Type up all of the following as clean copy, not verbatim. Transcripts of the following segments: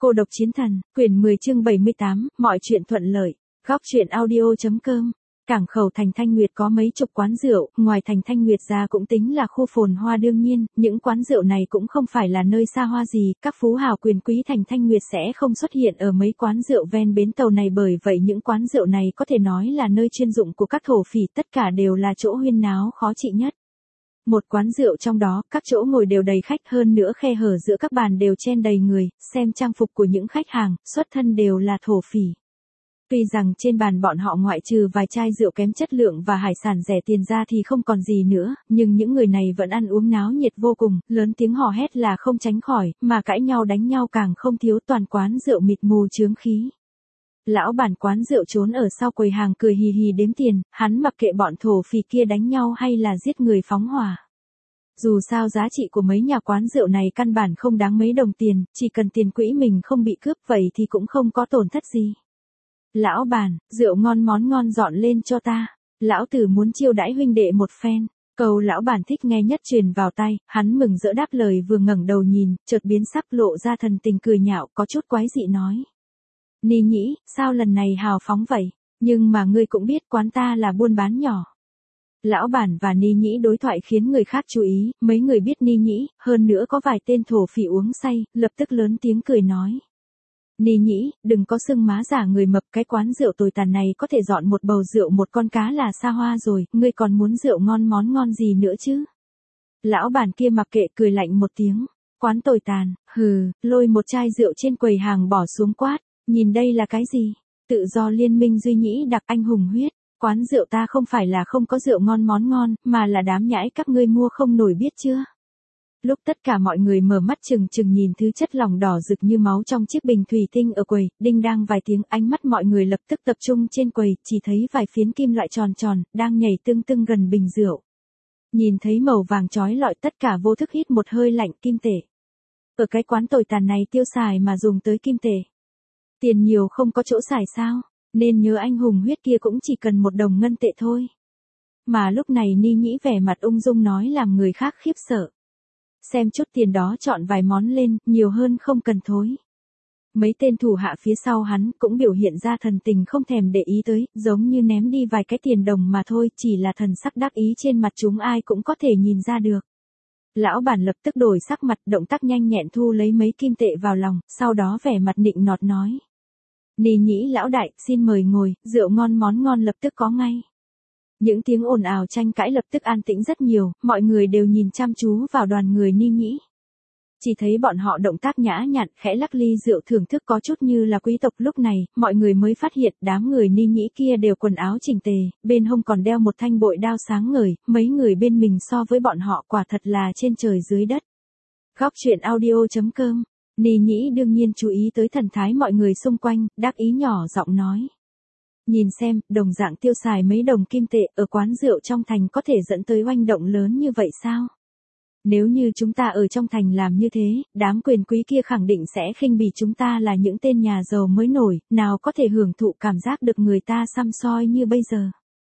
Cô độc chiến thần, quyển 10 chương 78, mọi chuyện thuận lợi. Góc truyện audio.com. Cảng khẩu thành Thanh Nguyệt có mấy chục quán rượu, ngoài thành Thanh Nguyệt ra cũng tính là khu phồn hoa đương nhiên, những quán rượu này cũng không phải là nơi xa hoa gì, các phú hào quyền quý thành Thanh Nguyệt sẽ không xuất hiện ở mấy quán rượu ven bến tàu này, bởi vậy những quán rượu này có thể nói là nơi chuyên dụng của các thổ phỉ, tất cả đều là chỗ huyên náo khó trị nhất. Một quán rượu trong đó, các chỗ ngồi đều đầy khách, hơn nữa khe hở giữa các bàn đều chen đầy người, xem trang phục của những khách hàng, xuất thân đều là thổ phỉ. Tuy rằng trên bàn bọn họ ngoại trừ vài chai rượu kém chất lượng và hải sản rẻ tiền ra thì không còn gì nữa, nhưng những người này vẫn ăn uống náo nhiệt vô cùng, lớn tiếng hò hét là không tránh khỏi, mà cãi nhau đánh nhau càng không thiếu, toàn quán rượu mịt mù chướng khí. Lão bản quán rượu trốn ở sau quầy hàng cười hì hì đếm tiền, hắn mặc kệ bọn thổ phỉ kia đánh nhau hay là giết người phóng hỏa. Dù sao giá trị của mấy nhà quán rượu này căn bản không đáng mấy đồng tiền, chỉ cần tiền quỹ mình không bị cướp vậy thì cũng không có tổn thất gì. Lão bản, rượu ngon món ngon dọn lên cho ta, lão tử muốn chiêu đãi huynh đệ một phen. Câu lão bản thích nghe nhất truyền vào tai, hắn mừng rỡ đáp lời, vừa ngẩng đầu nhìn, chợt biến sắc lộ ra thần tình cười nhạo, có chút quái dị nói. Ni nhĩ, sao lần này hào phóng vậy, nhưng mà ngươi cũng biết quán ta là buôn bán nhỏ. Lão bản và Ni nhĩ đối thoại khiến người khác chú ý, mấy người biết Ni nhĩ, hơn nữa có vài tên thổ phỉ uống say, lập tức lớn tiếng cười nói. Ni nhĩ, đừng có xưng má giả người mập, cái quán rượu tồi tàn này có thể dọn một bầu rượu một con cá là xa hoa rồi, ngươi còn muốn rượu ngon món ngon gì nữa chứ? Lão bản kia mặc kệ cười lạnh một tiếng, quán tồi tàn, hừ, lôi một chai rượu trên quầy hàng bỏ xuống quát, nhìn đây là cái gì? Tự do liên minh duy nhĩ đặc anh hùng huyết. Quán rượu ta không phải là không có rượu ngon món ngon, mà là đám nhãi các ngươi mua không nổi biết chưa? Lúc tất cả mọi người mở mắt trừng trừng nhìn thứ chất lỏng đỏ rực như máu trong chiếc bình thủy tinh ở quầy, đinh đang vài tiếng, ánh mắt mọi người lập tức tập trung trên quầy, chỉ thấy vài phiến kim loại tròn tròn, đang nhảy tưng tưng gần bình rượu. Nhìn thấy màu vàng chói lọi, tất cả vô thức hít một hơi lạnh. Kim tệ. Ở cái quán tồi tàn này tiêu xài mà dùng tới kim tệ. Tiền nhiều không có chỗ xài sao? Nên nhớ anh hùng huyết kia cũng chỉ cần 1 đồng ngân tệ thôi. Mà lúc này Ni nhĩ vẻ mặt ung dung nói làm người khác khiếp sợ. Xem chút tiền đó chọn vài món lên, nhiều hơn không cần thối. Mấy tên thủ hạ phía sau hắn cũng biểu hiện ra thần tình không thèm để ý tới, giống như ném đi vài cái tiền đồng mà thôi, chỉ là thần sắc đắc ý trên mặt chúng ai cũng có thể nhìn ra được. Lão bản lập tức đổi sắc mặt, động tác nhanh nhẹn thu lấy mấy kim tệ vào lòng, sau đó vẻ mặt nịnh nọt nói. Ni nhĩ lão đại, xin mời ngồi, rượu ngon món ngon lập tức có ngay. Những tiếng ồn ào tranh cãi lập tức an tĩnh rất nhiều, mọi người đều nhìn chăm chú vào đoàn người Ni nhĩ. Chỉ thấy bọn họ động tác nhã nhặn, khẽ lắc ly rượu thưởng thức có chút như là quý tộc. Lúc này, mọi người mới phát hiện đám người Ni nhĩ kia đều quần áo chỉnh tề, bên hông còn đeo một thanh bội đao sáng ngời, mấy người bên mình so với bọn họ quả thật là trên trời dưới đất. Góc truyện audio.com. Ni nhĩ đương nhiên chú ý tới thần thái mọi người xung quanh, đắc ý nhỏ giọng nói. Nhìn xem, đồng dạng tiêu xài mấy đồng kim tệ ở quán rượu trong thành có thể dẫn tới oanh động lớn như vậy sao? Nếu như chúng ta ở trong thành làm như thế, đám quyền quý kia khẳng định sẽ khinh bỉ chúng ta là những tên nhà giàu mới nổi, nào có thể hưởng thụ cảm giác được người ta săm soi như bây giờ.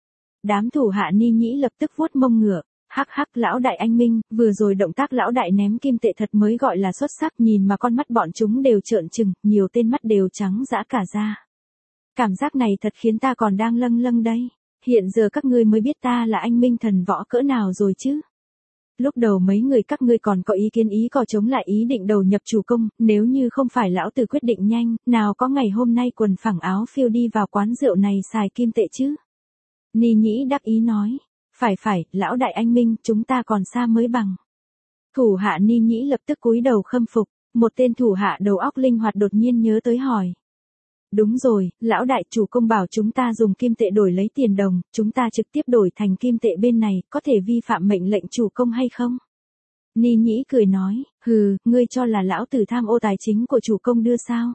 Đám thủ hạ Ni nhĩ lập tức vuốt mông ngựa. Hắc hắc, lão đại anh minh, vừa rồi động tác lão đại ném kim tệ thật mới gọi là xuất sắc, nhìn mà con mắt bọn chúng đều trợn trừng, nhiều tên mắt đều trắng dã cả ra. Cảm giác này thật khiến ta còn đang lâng lâng đây. Hiện giờ các ngươi mới biết ta là anh minh thần võ cỡ nào rồi chứ. Lúc đầu mấy người các ngươi còn có ý kiến ý cò chống lại ý định đầu nhập chủ công, nếu như không phải lão tử quyết định nhanh, nào có ngày hôm nay quần phẳng áo phiêu đi vào quán rượu này xài kim tệ chứ. Ni nhĩ đắc ý nói. Phải, lão đại anh minh, chúng ta còn xa mới bằng. Thủ hạ Ni nhĩ lập tức cúi đầu khâm phục, một tên thủ hạ đầu óc linh hoạt đột nhiên nhớ tới hỏi. Đúng rồi, lão đại chủ công bảo chúng ta dùng kim tệ đổi lấy tiền đồng, chúng ta trực tiếp đổi thành kim tệ bên này, có thể vi phạm mệnh lệnh chủ công hay không? Ni nhĩ cười nói, hừ, ngươi cho là lão tử tham ô tài chính của chủ công đưa sao?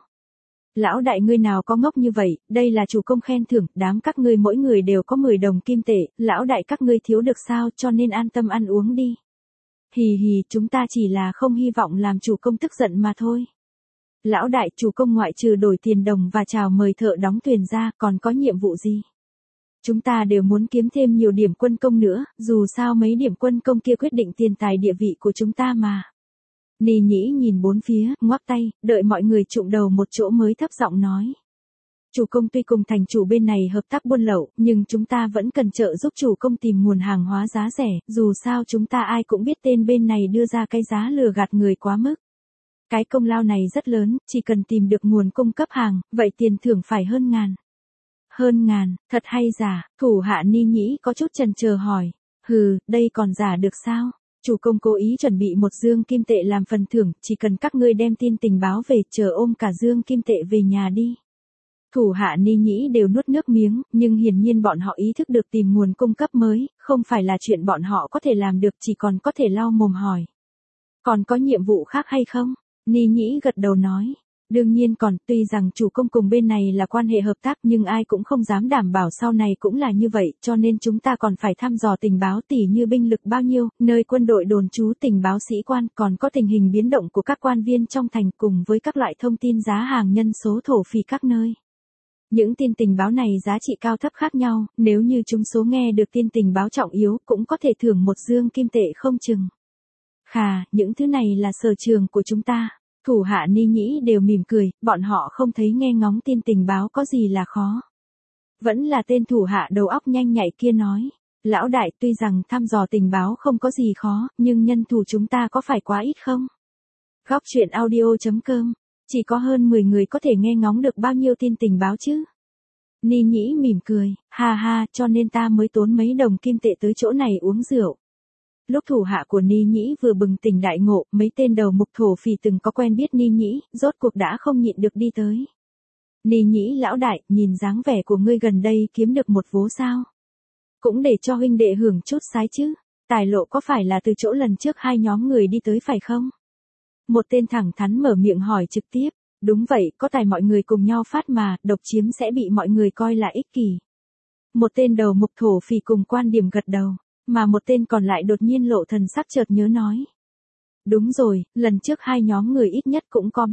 Lão đại ngươi nào có ngốc như vậy, đây là chủ công khen thưởng, đám các ngươi mỗi người đều có 10 đồng kim tệ, lão đại các ngươi thiếu được sao, cho nên an tâm ăn uống đi. Hì hì, chúng ta chỉ là không hy vọng làm chủ công tức giận mà thôi. Lão đại, chủ công ngoại trừ đổi tiền đồng và chào mời thợ đóng thuyền ra, còn có nhiệm vụ gì? Chúng ta đều muốn kiếm thêm nhiều điểm quân công nữa, dù sao mấy điểm quân công kia quyết định tiền tài địa vị của chúng ta mà. Ni Nhĩ nhìn bốn phía, ngoắc tay, đợi mọi người chụm đầu một chỗ mới thấp giọng nói. Chủ công tuy cùng thành chủ bên này hợp tác buôn lậu, nhưng chúng ta vẫn cần trợ giúp chủ công tìm nguồn hàng hóa giá rẻ, dù sao chúng ta ai cũng biết tên bên này đưa ra cái giá lừa gạt người quá mức. Cái công lao này rất lớn, chỉ cần tìm được nguồn cung cấp hàng, vậy tiền thưởng phải hơn ngàn. Hơn ngàn, thật hay giả? Thủ hạ Ni Nhĩ có chút chần chờ hỏi. Đây còn giả được sao? Chủ công cố ý chuẩn bị một dương kim tệ làm phần thưởng, chỉ cần các ngươi đem tin tình báo về, chờ ôm cả dương kim tệ về nhà đi. Thủ hạ Ni Nhĩ đều nuốt nước miếng, nhưng hiển nhiên bọn họ ý thức được tìm nguồn cung cấp mới, không phải là chuyện bọn họ có thể làm được, chỉ còn có thể lau mồm hỏi. Còn có nhiệm vụ khác hay không? Ni Nhĩ gật đầu nói. Đương nhiên còn, tuy rằng chủ công cùng bên này là quan hệ hợp tác nhưng ai cũng không dám đảm bảo sau này cũng là như vậy, cho nên chúng ta còn phải thăm dò tình báo tỉ như binh lực bao nhiêu, nơi quân đội đồn trú, tình báo sĩ quan, còn có tình hình biến động của các quan viên trong thành cùng với các loại thông tin giá hàng, nhân số, thổ phỉ các nơi. Những tin tình báo này giá trị cao thấp khác nhau, nếu như chúng số nghe được tin tình báo trọng yếu cũng có thể thưởng một dương kim tệ không chừng. Những thứ này là sở trường của chúng ta. Thủ hạ Ni Nhĩ đều mỉm cười, bọn họ không thấy nghe ngóng tin tình báo có gì là khó. Vẫn là tên thủ hạ đầu óc nhanh nhạy kia nói. Lão đại, tuy rằng thăm dò tình báo không có gì khó, nhưng nhân thủ chúng ta có phải quá ít không? Góc truyện audio.com, chỉ có hơn 10 người có thể nghe ngóng được bao nhiêu tin tình báo chứ? Ni Nhĩ mỉm cười, cho nên ta mới tốn mấy đồng kim tệ tới chỗ này uống rượu. Lúc thủ hạ của Ni Nhĩ vừa bừng tỉnh đại ngộ, mấy tên đầu mục thổ phỉ từng có quen biết Ni Nhĩ, rốt cuộc đã không nhịn được đi tới. Ni Nhĩ lão đại, nhìn dáng vẻ của ngươi gần đây kiếm được một vố sao? Cũng để cho huynh đệ hưởng chút sái chứ, tài lộ có phải là từ chỗ lần trước hai nhóm người đi tới phải không? Một tên thẳng thắn mở miệng hỏi trực tiếp, đúng vậy, có tài mọi người cùng nhau phát mà, độc chiếm sẽ bị mọi người coi là ích kỷ. Một tên đầu mục thổ phỉ cùng quan điểm gật đầu. Mà một tên còn lại đột nhiên lộ thần sắc chợt nhớ nói. Đúng rồi, lần trước hai nhóm người ít nhất cũng có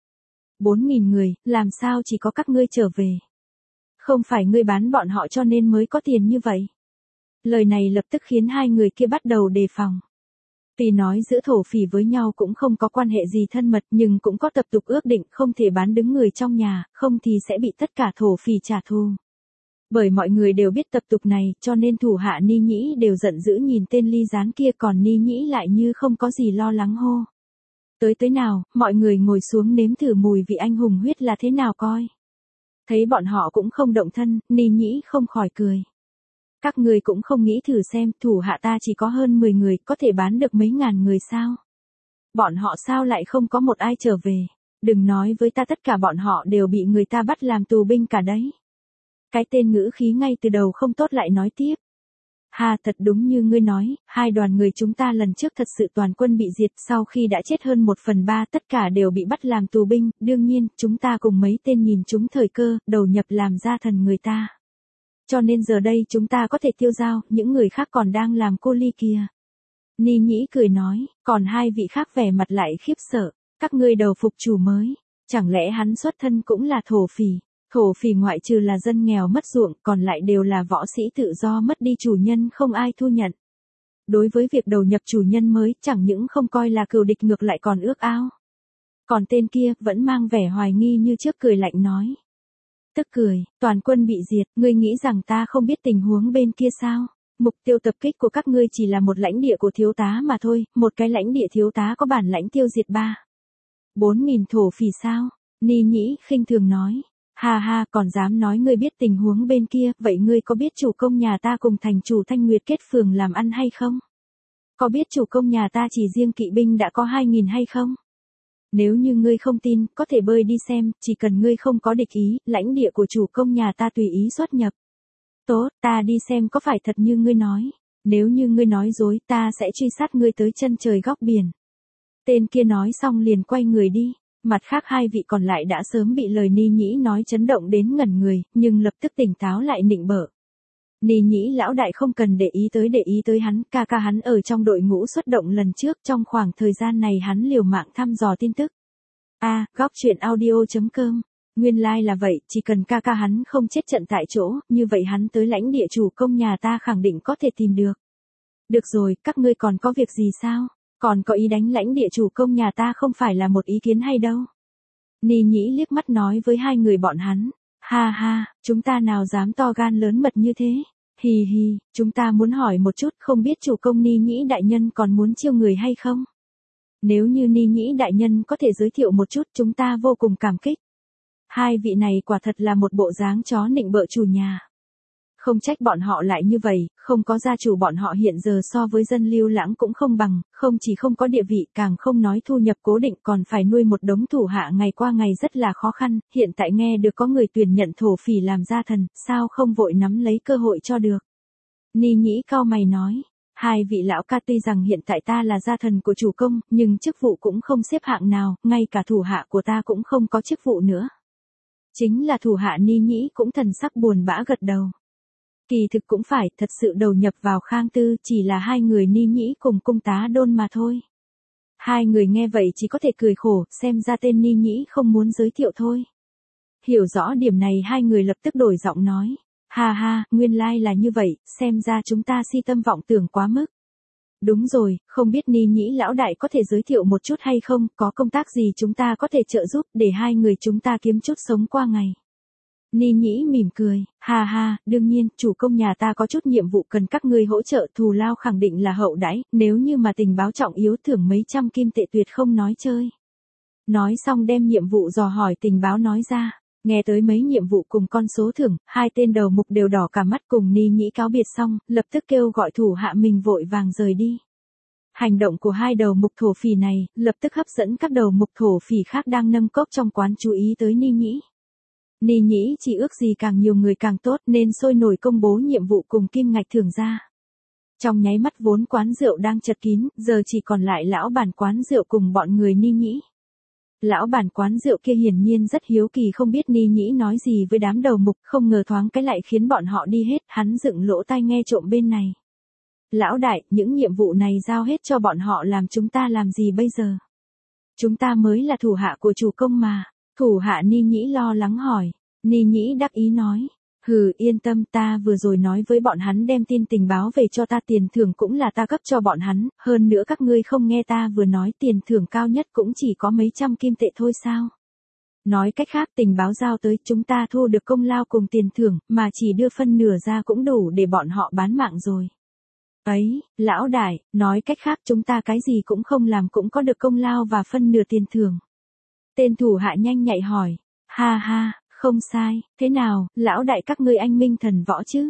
4.000 người, làm sao chỉ có các ngươi trở về? Không phải ngươi bán bọn họ cho nên mới có tiền như vậy? Lời này lập tức khiến hai người kia bắt đầu đề phòng. Tuy nói giữa thổ phỉ với nhau cũng không có quan hệ gì thân mật nhưng cũng có tập tục ước định không thể bán đứng người trong nhà, không thì sẽ bị tất cả thổ phỉ trả thù. Bởi mọi người đều biết tập tục này, cho nên thủ hạ Ni Nhĩ đều giận dữ nhìn tên Ly Gián kia, còn Ni Nhĩ lại như không có gì lo lắng hô. Tới nào, mọi người ngồi xuống nếm thử mùi vị anh hùng huyết là thế nào coi. Thấy bọn họ cũng không động thân, Ni Nhĩ không khỏi cười. Các người cũng không nghĩ thử xem, thủ hạ ta chỉ có hơn 10 người, có thể bán được mấy ngàn người sao? Bọn họ sao lại không có một ai trở về? Đừng nói với ta tất cả bọn họ đều bị người ta bắt làm tù binh cả đấy. Cái tên ngữ khí ngay từ đầu không tốt lại nói tiếp. Thật đúng như ngươi nói, hai đoàn người chúng ta lần trước thật sự toàn quân bị diệt, sau khi đã chết hơn 1/3 tất cả đều bị bắt làm tù binh, đương nhiên, chúng ta cùng mấy tên nhìn chúng thời cơ, đầu nhập làm gia thần người ta. Cho nên giờ đây chúng ta có thể tiêu dao, những người khác còn đang làm cô ly kìa. Ni Nhĩ cười nói, còn hai vị khác vẻ mặt lại khiếp sợ, các ngươi đầu phục chủ mới, chẳng lẽ hắn xuất thân cũng là thổ phỉ? Thổ phỉ ngoại trừ là dân nghèo mất ruộng, còn lại đều là võ sĩ tự do mất đi chủ nhân không ai thu nhận. Đối với việc đầu nhập chủ nhân mới, chẳng những không coi là cừu địch ngược lại còn ước ao. Còn tên kia, vẫn mang vẻ hoài nghi như trước cười lạnh nói. Tức cười, toàn quân bị diệt, ngươi nghĩ rằng ta không biết tình huống bên kia sao? Mục tiêu tập kích của các ngươi chỉ là một lãnh địa của thiếu tá mà thôi, một cái lãnh địa thiếu tá có bản lãnh tiêu diệt 4.000 thổ phỉ sao? Ni Nhĩ khinh thường nói. Còn dám nói ngươi biết tình huống bên kia, vậy ngươi có biết chủ công nhà ta cùng thành chủ Thanh Nguyệt kết phường làm ăn hay không? Có biết chủ công nhà ta chỉ riêng kỵ binh đã có 2.000 hay không? Nếu như ngươi không tin, có thể bơi đi xem, chỉ cần ngươi không có địch ý, lãnh địa của chủ công nhà ta tùy ý xuất nhập. Tốt, ta đi xem có phải thật như ngươi nói. Nếu như ngươi nói dối, ta sẽ truy sát ngươi tới chân trời góc biển. Tên kia nói xong liền quay người đi. Mặt khác hai vị còn lại đã sớm bị lời Ni Nhĩ nói chấn động đến ngẩn người, nhưng lập tức tỉnh táo lại nịnh bợ. Ni Nhĩ lão đại không cần để ý tới hắn, ca hắn ở trong đội ngũ xuất động lần trước, trong khoảng thời gian này hắn liều mạng thăm dò tin tức. Góc truyện audio.com, nguyên lai là vậy, chỉ cần ca hắn không chết trận tại chỗ, như vậy hắn tới lãnh địa chủ công nhà ta khẳng định có thể tìm được. Được rồi, các ngươi còn có việc gì sao? Còn có ý đánh lãnh địa chủ công nhà ta không phải là một ý kiến hay đâu. Ni Nhĩ liếc mắt nói với hai người bọn hắn. Ha ha, chúng ta nào dám to gan lớn mật như thế. Hì hì, chúng ta muốn hỏi một chút không biết chủ công Ni Nhĩ đại nhân còn muốn chiêu người hay không? Nếu như Ni Nhĩ đại nhân có thể giới thiệu một chút chúng ta vô cùng cảm kích. Hai vị này quả thật là một bộ dáng chó nịnh bợ chủ nhà. Không trách bọn họ lại như vậy, không có gia chủ bọn họ hiện giờ so với dân Lưu Lãng cũng không bằng, không chỉ không có địa vị càng không nói thu nhập cố định còn phải nuôi một đống thủ hạ ngày qua ngày rất là khó khăn, hiện tại nghe được có người tuyển nhận thổ phỉ làm gia thần, sao không vội nắm lấy cơ hội cho được. Ni Nhĩ cau mày nói, hai vị lão ca tuy rằng hiện tại ta là gia thần của chủ công, nhưng chức vụ cũng không xếp hạng nào, ngay cả thủ hạ của ta cũng không có chức vụ nữa. Chính là thủ hạ Ni Nhĩ cũng thần sắc buồn bã gật đầu. Kỳ thực cũng phải, thật sự đầu nhập vào Khang Tư, chỉ là hai người Ni Nhĩ cùng cung tá Đôn mà thôi. Hai người nghe vậy chỉ có thể cười khổ, xem ra tên Ni Nhĩ không muốn giới thiệu thôi. Hiểu rõ điểm này hai người lập tức đổi giọng nói. Ha ha, nguyên lai là như vậy, xem ra chúng ta si tâm vọng tưởng quá mức. Đúng rồi, không biết Ni Nhĩ lão đại có thể giới thiệu một chút hay không, có công tác gì chúng ta có thể trợ giúp để hai người chúng ta kiếm chút sống qua ngày. Ni Nhĩ mỉm cười, ha ha, đương nhiên, chủ công nhà ta có chút nhiệm vụ cần các ngươi hỗ trợ, thù lao khẳng định là hậu đãi, nếu như mà tình báo trọng yếu thưởng mấy trăm kim tệ tuyệt không nói chơi. Nói xong đem nhiệm vụ dò hỏi tình báo nói ra, nghe tới mấy nhiệm vụ cùng con số thưởng, hai tên đầu mục đều đỏ cả mắt cùng Ni Nhĩ cáo biệt xong, lập tức kêu gọi thủ hạ mình vội vàng rời đi. Hành động của hai đầu mục thổ phỉ này, lập tức hấp dẫn các đầu mục thổ phỉ khác đang nâng cốc trong quán chú ý tới Ni Nhĩ. Ni Nhĩ chỉ ước gì càng nhiều người càng tốt nên sôi nổi công bố nhiệm vụ cùng kim ngạch thưởng ra. Trong nháy mắt vốn quán rượu đang chật kín, giờ chỉ còn lại lão bản quán rượu cùng bọn người Ni Nhĩ. Lão bản quán rượu kia hiển nhiên rất hiếu kỳ không biết Ni Nhĩ nói gì với đám đầu mục, không ngờ thoáng cái lại khiến bọn họ đi hết, hắn dựng lỗ tai nghe trộm bên này. Lão đại, những nhiệm vụ này giao hết cho bọn họ làm chúng ta làm gì bây giờ? Chúng ta mới là thủ hạ của chủ công mà. Thủ hạ Ni Nhĩ lo lắng hỏi. Ni Nhĩ đắc ý nói. Hừ, yên tâm, ta vừa rồi nói với bọn hắn đem tin tình báo về cho ta, tiền thưởng cũng là ta cấp cho bọn hắn, hơn nữa các ngươi không nghe ta vừa nói tiền thưởng cao nhất cũng chỉ có mấy trăm kim tệ thôi sao? Nói cách khác tình báo giao tới chúng ta thu được công lao cùng tiền thưởng, mà chỉ đưa phân nửa ra cũng đủ để bọn họ bán mạng rồi. Ấy, lão đại, nói cách khác chúng ta cái gì cũng không làm cũng có được công lao và phân nửa tiền thưởng. Tên thủ hạ nhanh nhạy hỏi. Ha ha, không sai, thế nào, lão đại các ngươi anh minh thần võ chứ?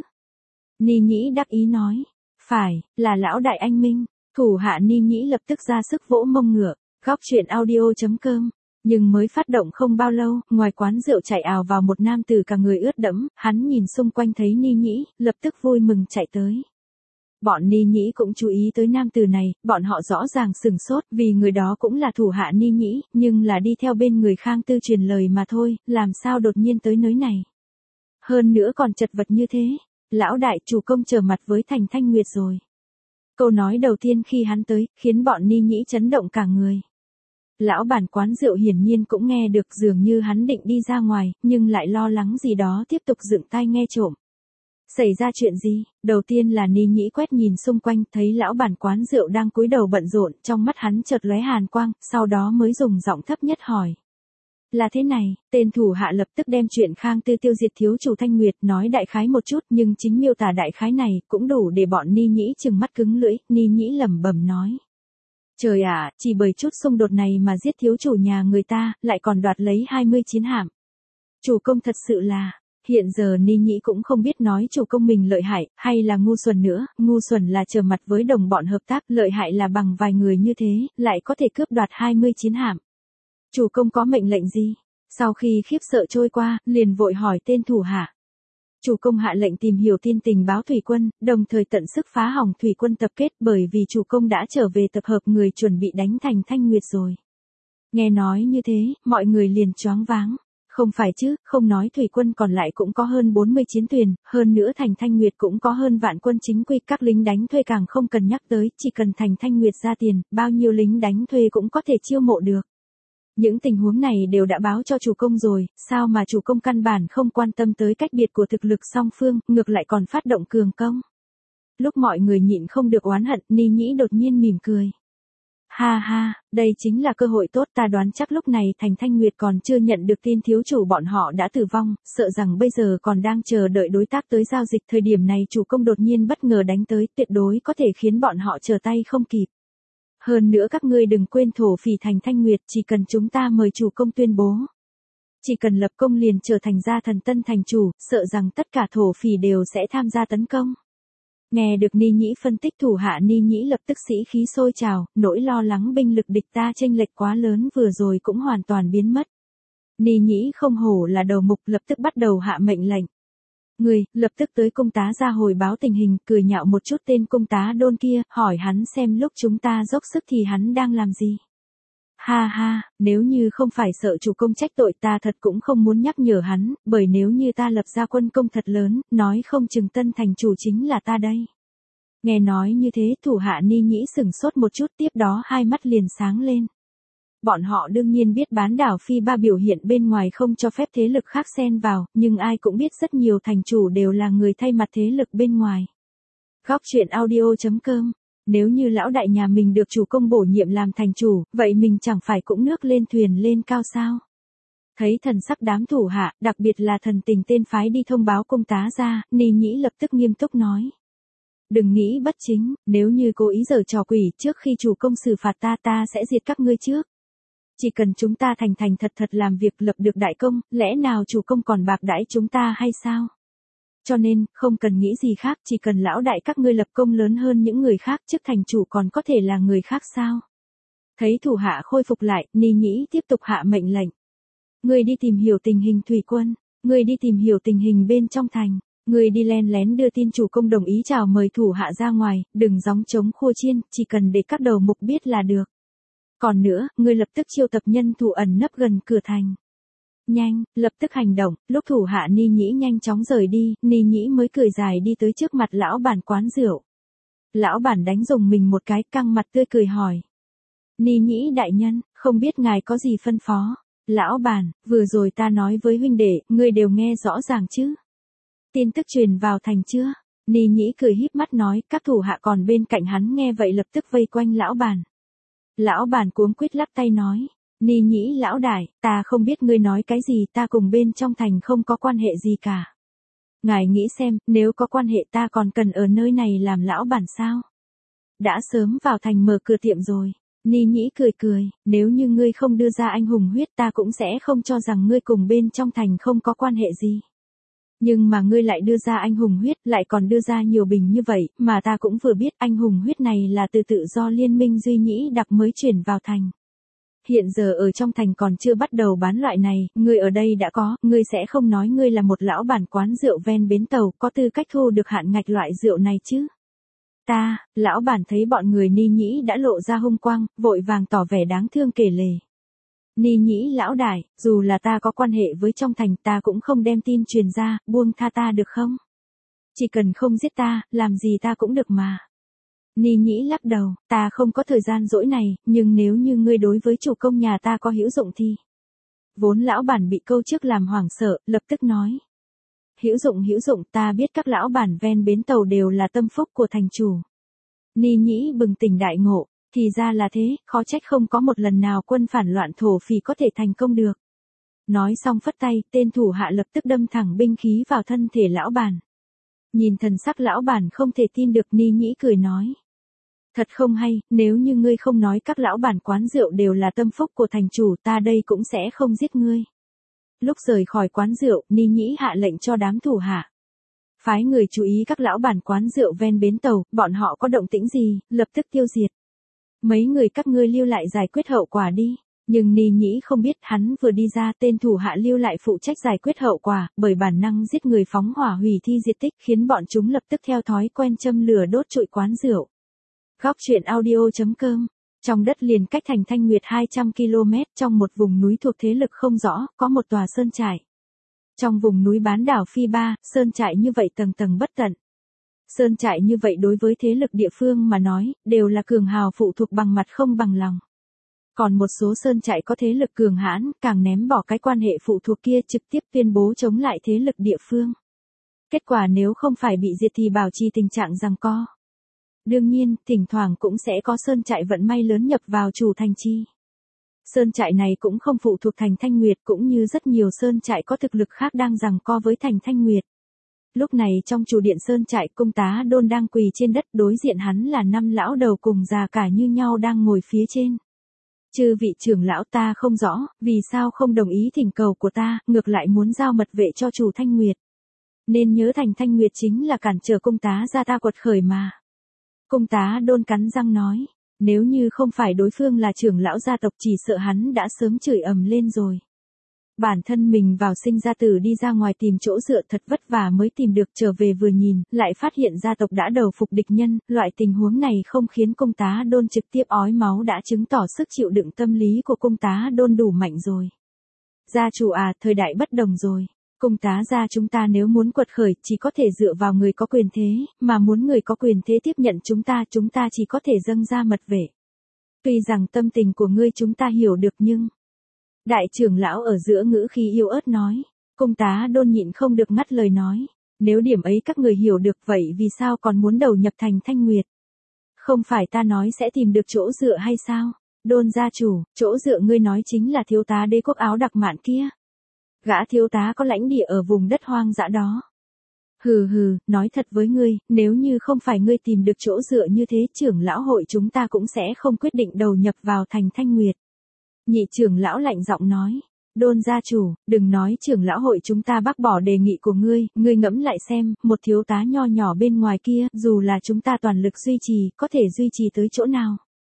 Ni Nhĩ đắc ý nói. Phải, là lão đại anh minh. Thủ hạ Ni Nhĩ lập tức ra sức vỗ mông ngựa. Góc truyện audio.com. Nhưng mới phát động không bao lâu, ngoài quán rượu chạy ào vào một nam tử cả người ướt đẫm, hắn nhìn xung quanh thấy Ni Nhĩ, lập tức vui mừng chạy tới. Bọn Ni Nhĩ cũng chú ý tới nam tử này, bọn họ rõ ràng sừng sốt vì người đó cũng là thủ hạ Ni Nhĩ, nhưng là đi theo bên người Khang Tư truyền lời mà thôi, làm sao đột nhiên tới nơi này. Hơn nữa còn chật vật như thế, lão đại chủ công trở mặt với Thành Thanh Nguyệt rồi. Câu nói đầu tiên khi hắn tới, khiến bọn Ni Nhĩ chấn động cả người. Lão bản quán rượu hiển nhiên cũng nghe được dường như hắn định đi ra ngoài, nhưng lại lo lắng gì đó tiếp tục dựng tai nghe trộm. Xảy ra chuyện gì? Đầu tiên là Ni Nhĩ quét nhìn xung quanh, thấy lão bản quán rượu đang cúi đầu bận rộn, trong mắt hắn chợt lóe hàn quang, sau đó mới dùng giọng thấp nhất hỏi. Là thế này, tên thủ hạ lập tức đem chuyện Khang Tư tiêu diệt thiếu chủ Thanh Nguyệt nói đại khái một chút, nhưng chính miêu tả đại khái này cũng đủ để bọn Ni Nhĩ trừng mắt cứng lưỡi. Ni Nhĩ lẩm bẩm nói. Trời ạ, chỉ bởi chút xung đột này mà giết thiếu chủ nhà người ta, lại còn đoạt lấy 29 hạm. Chủ công thật sự là. Hiện giờ Ni Nhĩ cũng không biết nói chủ công mình lợi hại, hay là ngu xuẩn nữa, ngu xuẩn là trở mặt với đồng bọn hợp tác, lợi hại là bằng vài người như thế, lại có thể cướp đoạt 29 hạm. Chủ công có mệnh lệnh gì? Sau khi khiếp sợ trôi qua, liền vội hỏi tên thủ hạ. Chủ công hạ lệnh tìm hiểu tin tình báo thủy quân, đồng thời tận sức phá hỏng thủy quân tập kết bởi vì chủ công đã trở về tập hợp người chuẩn bị đánh Thành Thanh Nguyệt rồi. Nghe nói như thế, mọi người liền choáng váng. Không phải chứ, không nói thủy quân còn lại cũng có hơn 40 chiến thuyền, hơn nữa Thành Thanh Nguyệt cũng có hơn vạn quân chính quy, các lính đánh thuê càng không cần nhắc tới, chỉ cần Thành Thanh Nguyệt ra tiền, bao nhiêu lính đánh thuê cũng có thể chiêu mộ được. Những tình huống này đều đã báo cho chủ công rồi, sao mà chủ công căn bản không quan tâm tới cách biệt của thực lực song phương, ngược lại còn phát động cường công. Lúc mọi người nhịn không được oán hận, Ni Nhĩ đột nhiên mỉm cười. Ha ha, đây chính là cơ hội tốt, ta đoán chắc lúc này Thành Thanh Nguyệt còn chưa nhận được tin thiếu chủ bọn họ đã tử vong, sợ rằng bây giờ còn đang chờ đợi đối tác tới giao dịch, thời điểm này chủ công đột nhiên bất ngờ đánh tới, tuyệt đối có thể khiến bọn họ trở tay không kịp. Hơn nữa các ngươi đừng quên thổ phỉ Thành Thanh Nguyệt, chỉ cần chúng ta mời chủ công tuyên bố. Chỉ cần lập công liền trở thành gia thần tân thành chủ, sợ rằng tất cả thổ phỉ đều sẽ tham gia tấn công. Nghe được Ni Nhĩ phân tích, thủ hạ Ni Nhĩ lập tức sĩ khí sôi trào, nỗi lo lắng binh lực địch ta chênh lệch quá lớn vừa rồi cũng hoàn toàn biến mất. Ni Nhĩ không hổ là đầu mục, lập tức bắt đầu hạ mệnh lệnh. Người, lập tức tới cung tá ra hồi báo tình hình, cười nhạo một chút tên cung tá đôn kia, hỏi hắn xem lúc chúng ta dốc sức thì hắn đang làm gì. Ha ha, nếu như không phải sợ chủ công trách tội, ta thật cũng không muốn nhắc nhở hắn, bởi nếu như ta lập ra quân công thật lớn, nói không chừng tân thành chủ chính là ta đây. Nghe nói như thế, thủ hạ Ni Nhĩ sửng sốt một chút, tiếp đó hai mắt liền sáng lên. Bọn họ đương nhiên biết bán đảo Phi Ba biểu hiện bên ngoài không cho phép thế lực khác xen vào, nhưng ai cũng biết rất nhiều thành chủ đều là người thay mặt thế lực bên ngoài. Góc truyện audio.com. Nếu như lão đại nhà mình được chủ công bổ nhiệm làm thành chủ, vậy mình chẳng phải cũng nước lên thuyền lên cao sao? Thấy thần sắc đám thủ hạ, đặc biệt là thần tình tên phái đi thông báo cung tá ra, Ni Nhĩ lập tức nghiêm túc nói. Đừng nghĩ bất chính, nếu như cố ý giở trò quỷ, trước khi chủ công xử phạt ta sẽ diệt các ngươi trước. Chỉ cần chúng ta thành thành thật thật làm việc lập được đại công, lẽ nào chủ công còn bạc đãi chúng ta hay sao? Cho nên, không cần nghĩ gì khác, chỉ cần lão đại các ngươi lập công lớn hơn những người khác, chức thành chủ còn có thể là người khác sao? Thấy thủ hạ khôi phục lại, Ni Nhĩ tiếp tục hạ mệnh lệnh. Ngươi đi tìm hiểu tình hình thủy quân, ngươi đi tìm hiểu tình hình bên trong thành, ngươi đi len lén đưa tin chủ công đồng ý chào mời thủ hạ ra ngoài, đừng gióng trống khua chiên, chỉ cần để các đầu mục biết là được. Còn nữa, ngươi lập tức chiêu tập nhân thủ ẩn nấp gần cửa thành. Nhanh, lập tức hành động, lúc thủ hạ Ni Nhĩ nhanh chóng rời đi, Ni Nhĩ mới cười dài đi tới trước mặt lão bản quán rượu. Lão bản đánh rùng mình một cái, căng mặt tươi cười hỏi. Ni Nhĩ đại nhân, không biết ngài có gì phân phó? Lão bản, vừa rồi ta nói với huynh đệ, ngươi đều nghe rõ ràng chứ? Tin tức truyền vào thành chưa? Ni Nhĩ cười híp mắt nói, các thủ hạ còn bên cạnh hắn nghe vậy lập tức vây quanh lão bản. Lão bản cuống quýt lắc tay nói. Ni Nhĩ lão đại, ta không biết ngươi nói cái gì, ta cùng bên trong thành không có quan hệ gì cả. Ngài nghĩ xem, nếu có quan hệ ta còn cần ở nơi này làm lão bản sao? Đã sớm vào thành mở cửa tiệm rồi. Ni Nhĩ cười cười, nếu như ngươi không đưa ra anh hùng huyết ta cũng sẽ không cho rằng ngươi cùng bên trong thành không có quan hệ gì. Nhưng mà ngươi lại đưa ra anh hùng huyết, lại còn đưa ra nhiều bình như vậy, mà ta cũng vừa biết anh hùng huyết này là từ tự do liên minh Duy Nhĩ đặc mới chuyển vào thành. Hiện giờ ở trong thành còn chưa bắt đầu bán loại này, ngươi ở đây đã có, ngươi sẽ không nói ngươi là một lão bản quán rượu ven bến tàu, có tư cách thu được hạn ngạch loại rượu này chứ? Lão bản thấy bọn người Ni Nhĩ đã lộ ra hung quang, vội vàng tỏ vẻ đáng thương kể lể. Ni Nhĩ lão đại, dù là ta có quan hệ với trong thành ta cũng không đem tin truyền ra, buông tha ta được không? Chỉ cần không giết ta, làm gì ta cũng được mà. Ni Nhĩ lắc đầu, ta không có thời gian rỗi này, nhưng nếu như ngươi đối với chủ công nhà ta có hữu dụng thì. Vốn lão bản bị câu trước làm hoảng sợ, lập tức nói. Hữu dụng, ta biết các lão bản ven bến tàu đều là tâm phúc của thành chủ. Ni Nhĩ bừng tỉnh đại ngộ, thì ra là thế, khó trách không có một lần nào quân phản loạn thổ phỉ có thể thành công được. Nói xong phất tay, tên thủ hạ lập tức đâm thẳng binh khí vào thân thể lão bản. Nhìn thần sắc lão bản không thể tin được, Ni Nhĩ cười nói. Thật không hay, nếu như ngươi không nói các lão bản quán rượu đều là tâm phúc của thành chủ, ta đây cũng sẽ không giết ngươi. Lúc rời khỏi quán rượu, Ni Nhĩ hạ lệnh cho đám thủ hạ. Phái người chú ý các lão bản quán rượu ven bến tàu, bọn họ có động tĩnh gì, lập tức tiêu diệt. Mấy người các ngươi lưu lại giải quyết hậu quả đi. Nhưng Ni Nhĩ không biết, hắn vừa đi ra, tên thủ hạ lưu lại phụ trách giải quyết hậu quả, bởi bản năng giết người phóng hỏa hủy thi diệt tích, khiến bọn chúng lập tức theo thói quen châm lửa đốt trụi quán rượu. Góc truyện audio.com. Trong đất liền cách thành Thanh Nguyệt 200 km, trong một vùng núi thuộc thế lực không rõ, có một tòa sơn trại. Trong vùng núi bán đảo Phi Ba, sơn trại như vậy tầng tầng bất tận. Sơn trại như vậy đối với thế lực địa phương mà nói, đều là cường hào phụ thuộc bằng mặt không bằng lòng. Còn một số sơn trại có thế lực cường hãn, càng ném bỏ cái quan hệ phụ thuộc kia, trực tiếp tuyên bố chống lại thế lực địa phương. Kết quả nếu không phải bị diệt thì bảo trì tình trạng giằng co. Đương nhiên, thỉnh thoảng cũng sẽ có sơn trại vận may lớn nhập vào chủ thành chi. Sơn trại này cũng không phụ thuộc thành Thanh Nguyệt, cũng như rất nhiều sơn trại có thực lực khác đang giằng co với thành Thanh Nguyệt. Lúc này trong chủ điện sơn trại, Cung Tá Đôn đang quỳ trên đất, đối diện hắn là 5 lão đầu cùng già cả như nhau đang ngồi phía trên. Chư vị trưởng lão, ta không rõ, vì sao không đồng ý thỉnh cầu của ta, ngược lại muốn giao mật vệ cho chủ Thanh Nguyệt. Nên nhớ thành Thanh Nguyệt chính là cản trở Cung tá gia ta quật khởi mà. Cung Tá Đôn cắn răng nói, nếu như không phải đối phương là trưởng lão gia tộc chỉ sợ hắn đã sớm chửi ầm lên rồi. Bản thân mình vào sinh ra tử đi ra ngoài tìm chỗ dựa thật vất vả mới tìm được, trở về vừa nhìn, lại phát hiện gia tộc đã đầu phục địch nhân, loại tình huống này không khiến Cung Tá Đôn trực tiếp ói máu đã chứng tỏ sức chịu đựng tâm lý của Cung Tá Đôn đủ mạnh rồi. Gia chủ à, thời đại bất đồng rồi. Cung tá gia chúng ta nếu muốn quật khởi chỉ có thể dựa vào người có quyền thế, mà muốn người có quyền thế tiếp nhận chúng ta chỉ có thể dâng ra mật vệ. Tuy rằng tâm tình của ngươi chúng ta hiểu được nhưng... Đại trưởng lão ở giữa ngữ khí yếu ớt nói. Cung Tá Đôn nhịn không được ngắt lời nói. Nếu điểm ấy các người hiểu được vậy vì sao còn muốn đầu nhập thành Thanh Nguyệt? Không phải ta nói sẽ tìm được chỗ dựa hay sao? Đôn gia chủ, chỗ dựa ngươi nói chính là thiếu tá đế quốc áo đặc mạn kia. Gã thiếu tá có lãnh địa ở vùng đất hoang dã đó. Hừ hừ, nói thật với ngươi, nếu như không phải ngươi tìm được chỗ dựa như thế, trưởng lão hội chúng ta cũng sẽ không quyết định đầu nhập vào thành Thanh Nguyệt. Nhị trưởng lão lạnh giọng nói, Đôn gia chủ, đừng nói trưởng lão hội chúng ta bác bỏ đề nghị của ngươi ngẫm lại xem, một thiếu tá nho nhỏ bên ngoài kia, dù là chúng ta toàn lực duy trì, có thể duy trì tới chỗ nào.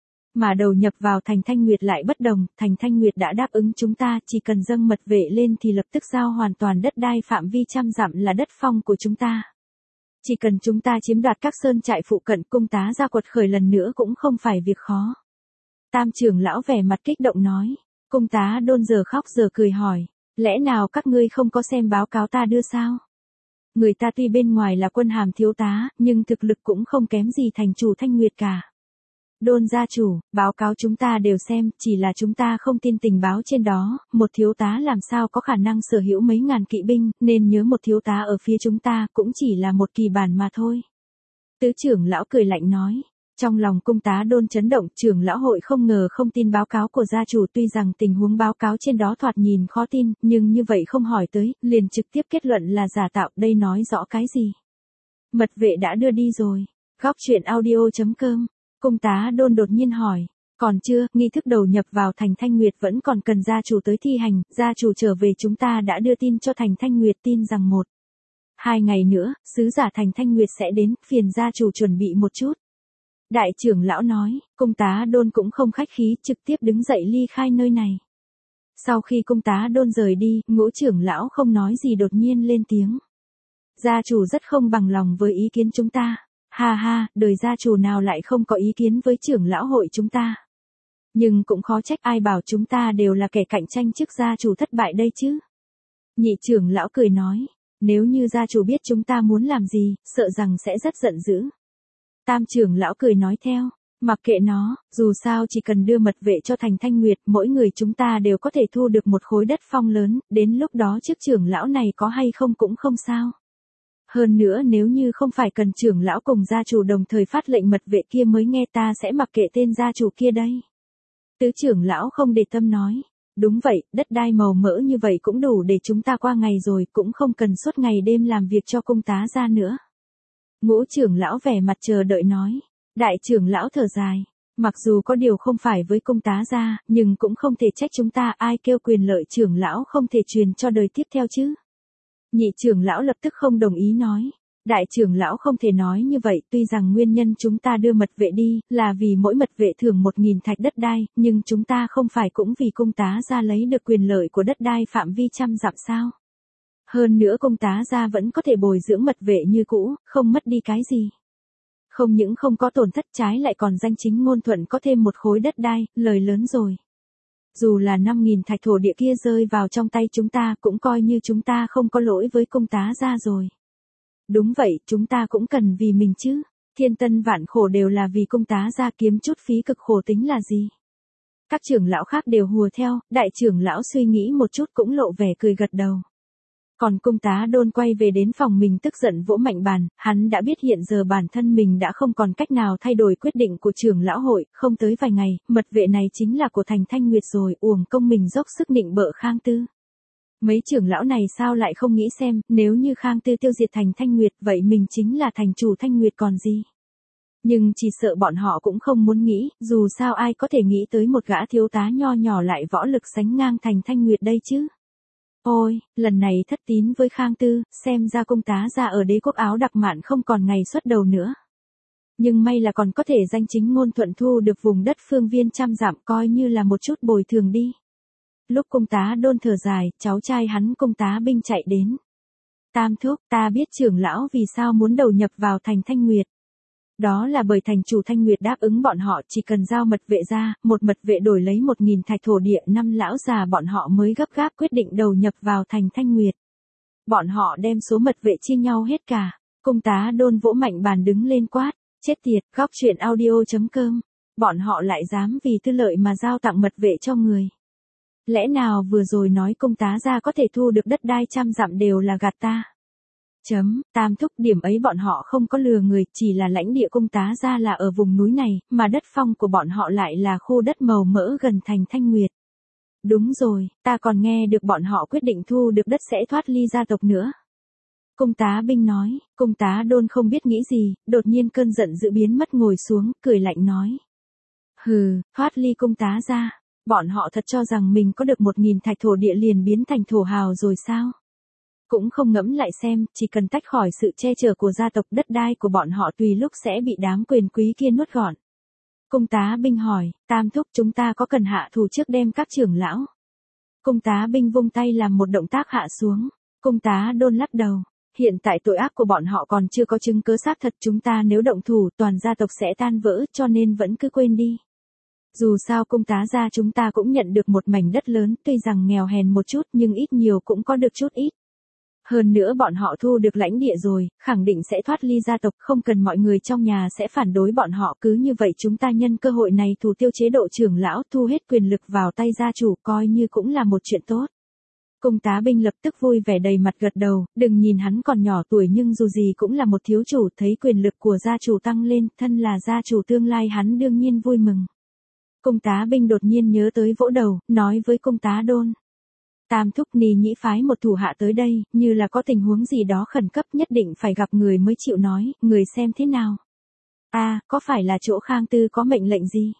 Mà đầu nhập vào thành Thanh Nguyệt lại bất đồng, thành Thanh Nguyệt đã đáp ứng chúng ta, chỉ cần dâng mật vệ lên thì lập tức giao hoàn toàn đất đai phạm vi 100 dặm là đất phong của chúng ta. Chỉ cần chúng ta chiếm đoạt các sơn trại phụ cận, Cung tá gia quật khởi lần nữa cũng không phải việc khó. Tam trưởng lão vẻ mặt kích động nói. Cung Tá Đôn giờ khóc giờ cười hỏi, lẽ nào các ngươi không có xem báo cáo ta đưa sao? Người ta tuy bên ngoài là quân hàm thiếu tá, nhưng thực lực cũng không kém gì thành chủ Thanh Nguyệt cả. Đôn gia chủ, báo cáo chúng ta đều xem, chỉ là chúng ta không tin tình báo trên đó, một thiếu tá làm sao có khả năng sở hữu mấy ngàn kỵ binh, nên nhớ một thiếu tá ở phía chúng ta cũng chỉ là một kỳ bản mà thôi. Tứ trưởng lão cười lạnh nói. Trong lòng Cung Tá Đôn chấn động, trưởng lão hội không ngờ không tin báo cáo của gia chủ, tuy rằng tình huống báo cáo trên đó thoạt nhìn khó tin, nhưng như vậy không hỏi tới, liền trực tiếp kết luận là giả tạo, đây nói rõ cái gì? Mật vệ đã đưa đi rồi. Góc truyện audio.com. Cung Tá Đôn đột nhiên hỏi, còn chưa, nghi thức đầu nhập vào thành Thanh Nguyệt vẫn còn cần gia chủ tới thi hành, gia chủ trở về chúng ta đã đưa tin cho thành Thanh Nguyệt, tin rằng 1-2 ngày nữa, sứ giả thành Thanh Nguyệt sẽ đến, phiền gia chủ chuẩn bị một chút. Đại trưởng lão nói, Cung Tá Đôn cũng không khách khí, trực tiếp đứng dậy ly khai nơi này. Sau khi Cung Tá Đôn rời đi, Ngũ trưởng lão không nói gì đột nhiên lên tiếng. Gia chủ rất không bằng lòng với ý kiến chúng ta. Ha ha, đời gia chủ nào lại không có ý kiến với trưởng lão hội chúng ta. Nhưng cũng khó trách, ai bảo chúng ta đều là kẻ cạnh tranh trước gia chủ thất bại đây chứ. Nhị trưởng lão cười nói, nếu như gia chủ biết chúng ta muốn làm gì, sợ rằng sẽ rất giận dữ. Tam trưởng lão cười nói theo, mặc kệ nó, dù sao chỉ cần đưa mật vệ cho thành Thanh Nguyệt, mỗi người chúng ta đều có thể thu được một khối đất phong lớn, đến lúc đó trước trưởng lão này có hay không cũng không sao. Hơn nữa nếu như không phải cần trưởng lão cùng gia chủ đồng thời phát lệnh mật vệ kia mới nghe, ta sẽ mặc kệ tên gia chủ kia đây. Tứ trưởng lão không để tâm nói, đúng vậy, đất đai màu mỡ như vậy cũng đủ để chúng ta qua ngày rồi, cũng không cần suốt ngày đêm làm việc cho Cung tá gia nữa. Ngũ trưởng lão vẻ mặt chờ đợi nói. Đại trưởng lão thở dài. Mặc dù có điều không phải với Cung tá gia, nhưng cũng không thể trách chúng ta, ai kêu quyền lợi trưởng lão không thể truyền cho đời tiếp theo chứ. Nhị trưởng lão lập tức không đồng ý nói. Đại trưởng lão không thể nói như vậy, tuy rằng nguyên nhân chúng ta đưa mật vệ đi, là vì mỗi mật vệ thưởng 1.000 thạch đất đai, nhưng chúng ta không phải cũng vì Cung tá gia lấy được quyền lợi của đất đai phạm vi 100 dặm sao. Hơn nữa Cung tá gia vẫn có thể bồi dưỡng mật vệ như cũ, không mất đi cái gì. Không những không có tổn thất, trái lại còn danh chính ngôn thuận có thêm một khối đất đai, lời lớn rồi. Dù là 5.000 thạch thổ địa kia rơi vào trong tay chúng ta, cũng coi như chúng ta không có lỗi với Cung tá gia rồi. Đúng vậy, chúng ta cũng cần vì mình chứ. Thiên tân vạn khổ đều là vì Cung tá gia, kiếm chút phí cực khổ tính là gì. Các trưởng lão khác đều hùa theo, đại trưởng lão suy nghĩ một chút cũng lộ vẻ cười gật đầu. Còn cung tá Đôn quay về đến phòng mình tức giận vỗ mạnh bàn, hắn đã biết hiện giờ bản thân mình đã không còn cách nào thay đổi quyết định của trưởng lão hội, không tới vài ngày, mật vệ này chính là của thành Thanh Nguyệt rồi, uổng công mình dốc sức nịnh bợ Khang Tư. Mấy trưởng lão này sao lại không nghĩ xem, nếu như Khang Tư tiêu diệt thành Thanh Nguyệt, vậy mình chính là thành chủ Thanh Nguyệt còn gì. Nhưng chỉ sợ bọn họ cũng không muốn nghĩ, dù sao ai có thể nghĩ tới một gã thiếu tá nho nhỏ lại võ lực sánh ngang thành Thanh Nguyệt đây chứ. Ôi, lần này thất tín với Khang Tư, xem ra cung tá ra ở đế quốc áo đặc mạn không còn ngày xuất đầu nữa. Nhưng may là còn có thể danh chính ngôn thuận thu được vùng đất phương viên trăm dặm, coi như là một chút bồi thường đi. Lúc cung tá Đôn thở dài, cháu trai hắn cung tá Binh chạy đến. Tam thúc, ta biết trưởng lão vì sao muốn đầu nhập vào thành Thanh Nguyệt. Đó là bởi thành chủ Thanh Nguyệt đáp ứng bọn họ chỉ cần giao mật vệ ra, một mật vệ đổi lấy 1.000 thạch thổ địa, 5 lão già bọn họ mới gấp gáp quyết định đầu nhập vào thành Thanh Nguyệt. Bọn họ đem số mật vệ chia nhau hết cả. Cung tá Đôn vỗ mạnh bàn đứng lên quát, chết tiệt, góc truyện audio.com. Bọn họ lại dám vì tư lợi mà giao tặng mật vệ cho người. Lẽ nào vừa rồi nói cung tá ra có thể thu được đất đai trăm dặm đều là gạt ta? Tam thúc, điểm ấy bọn họ không có lừa người, chỉ là lãnh địa cung tá ra là ở vùng núi này, mà đất phong của bọn họ lại là khu đất màu mỡ gần thành Thanh Nguyệt. Đúng rồi, ta còn nghe được bọn họ quyết định thu được đất sẽ thoát ly gia tộc nữa. Cung tá Binh nói, cung tá Đôn không biết nghĩ gì, đột nhiên cơn giận dữ biến mất ngồi xuống, cười lạnh nói. Hừ, thoát ly cung tá ra, bọn họ thật cho rằng mình có được 1.000 thạch thổ địa liền biến thành thổ hào rồi sao? Cũng không ngẫm lại xem, chỉ cần tách khỏi sự che chở của gia tộc, đất đai của bọn họ tùy lúc sẽ bị đám quyền quý kia nuốt gọn. Cung tá Binh hỏi, Tam thúc, chúng ta có cần hạ thủ trước đem các trưởng lão? Cung tá Binh vung tay làm một động tác hạ xuống. Cung tá Đôn lắc đầu. Hiện tại tội ác của bọn họ còn chưa có chứng cứ xác thật, chúng ta nếu động thủ toàn gia tộc sẽ tan vỡ, cho nên vẫn cứ quên đi. Dù sao cung tá gia chúng ta cũng nhận được một mảnh đất lớn, tuy rằng nghèo hèn một chút nhưng ít nhiều cũng có được chút ít. Hơn nữa bọn họ thu được lãnh địa rồi, khẳng định sẽ thoát ly gia tộc, không cần mọi người trong nhà sẽ phản đối bọn họ, cứ như vậy chúng ta nhân cơ hội này thủ tiêu chế độ trưởng lão, thu hết quyền lực vào tay gia chủ, coi như cũng là một chuyện tốt. Cung tá Binh lập tức vui vẻ đầy mặt gật đầu, đừng nhìn hắn còn nhỏ tuổi nhưng dù gì cũng là một thiếu chủ, thấy quyền lực của gia chủ tăng lên, thân là gia chủ tương lai hắn đương nhiên vui mừng. Cung tá Binh đột nhiên nhớ tới vỗ đầu, nói với cung tá Đôn. Tam thúc, Ni Nhĩ phái một thủ hạ tới đây, như là có tình huống gì đó khẩn cấp nhất định phải gặp người mới chịu nói, người xem thế nào. Có phải là chỗ Khang Tư có mệnh lệnh gì?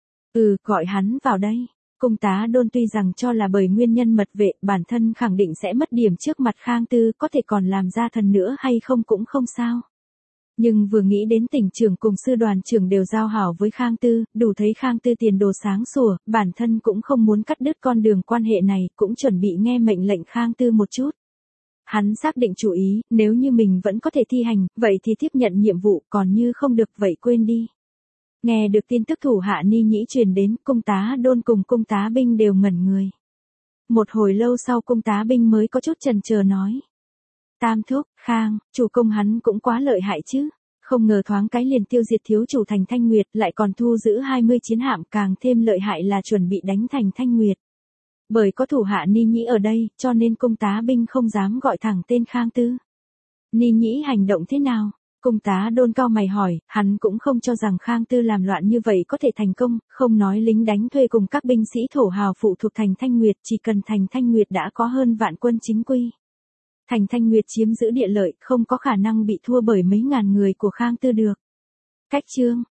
Gọi hắn vào đây. Cung tá Đôn tuy rằng cho là bởi nguyên nhân mật vệ, bản thân khẳng định sẽ mất điểm trước mặt Khang Tư, có thể còn làm ra thần nữa hay không cũng không sao. Nhưng vừa nghĩ đến tỉnh trưởng cùng sư đoàn trưởng đều giao hảo với Khang Tư, đủ thấy Khang Tư tiền đồ sáng sủa, bản thân cũng không muốn cắt đứt con đường quan hệ này, cũng chuẩn bị nghe mệnh lệnh Khang Tư một chút. Hắn xác định chủ ý, nếu như mình vẫn có thể thi hành, vậy thì tiếp nhận nhiệm vụ, còn như không được vậy quên đi. Nghe được tin tức thủ hạ Ni Nhĩ truyền đến, cung tá Đôn cùng cung tá Binh đều ngẩn người. Một hồi lâu sau cung tá Binh mới có chút chần chờ nói. Tam thúc, Khang, chủ công hắn cũng quá lợi hại chứ. Không ngờ thoáng cái liền tiêu diệt thiếu chủ thành Thanh Nguyệt, lại còn thu giữ 20 chiến hạm, càng thêm lợi hại là chuẩn bị đánh thành Thanh Nguyệt. Bởi có thủ hạ Ni Nhĩ ở đây, cho nên cung tá Binh không dám gọi thẳng tên Khang Tư. Ni Nhĩ hành động thế nào? Cung tá Đôn cau mày hỏi, hắn cũng không cho rằng Khang Tư làm loạn như vậy có thể thành công, không nói lính đánh thuê cùng các binh sĩ thổ hào phụ thuộc thành Thanh Nguyệt, chỉ cần thành Thanh Nguyệt đã có hơn vạn quân chính quy. Thành Thanh Nguyệt chiếm giữ địa lợi, không có khả năng bị thua bởi mấy ngàn người của Khang Tư được. Cách chương